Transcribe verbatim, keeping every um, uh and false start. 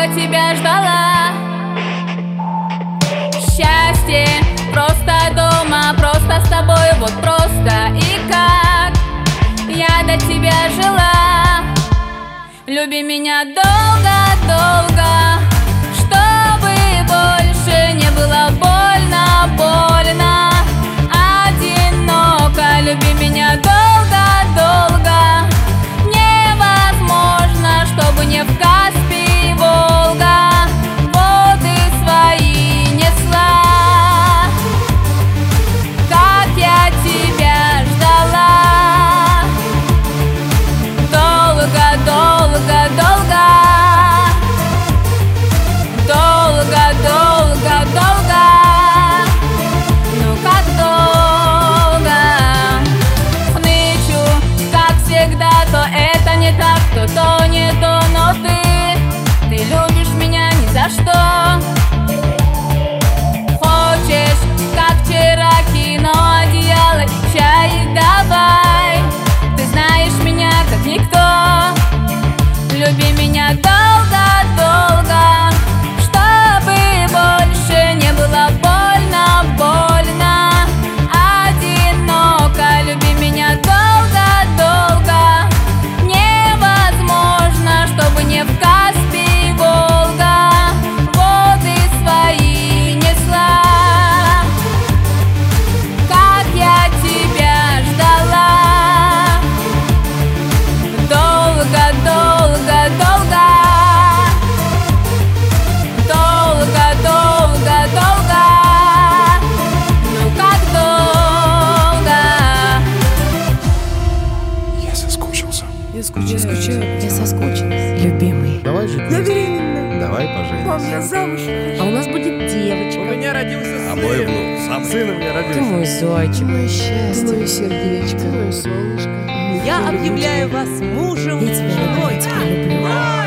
тебя ждала. Счастье просто дома, просто с тобой, вот просто и как я до тебя жила. Люби меня долго-долго, чтобы больше не было больно, больно, одиноко. Люби меня долго-долго, невозможно, чтобы не в Каспий Волга воды свои несла. Как я тебя ждала, долго-долго-долго, долго-долго-долго. Ну как долго? Хнычу, как всегда, то это не так, то то не то, но ты, ты любишь меня ни за что. Хочешь, как вчера, кино, одеяло и чай давай. Ты знаешь меня как никто. Люби меня долго-долго, чтобы больше не было больно, больно, одиноко. Люби меня долго-долго, невозможно, чтобы не в Каспий Волга воды свои несла. Как я тебя ждала, долго-долго-долго, долго-долго-долго. Ну как долго? Я соскучился. Я скучаю, скучаю. Я соскучилась. Любимый. Давай жить. Я беременна. Давай Мам, поженимся. я замуж. А у нас будет девочка. У меня родился сын. А мой внук, сам Сын у меня Ты родился. мой зайчик, мое счастье, мое сердечко, мое солнышко. Я объявляю вас мужем Я и тебя люблю, женой. я тебя люблю.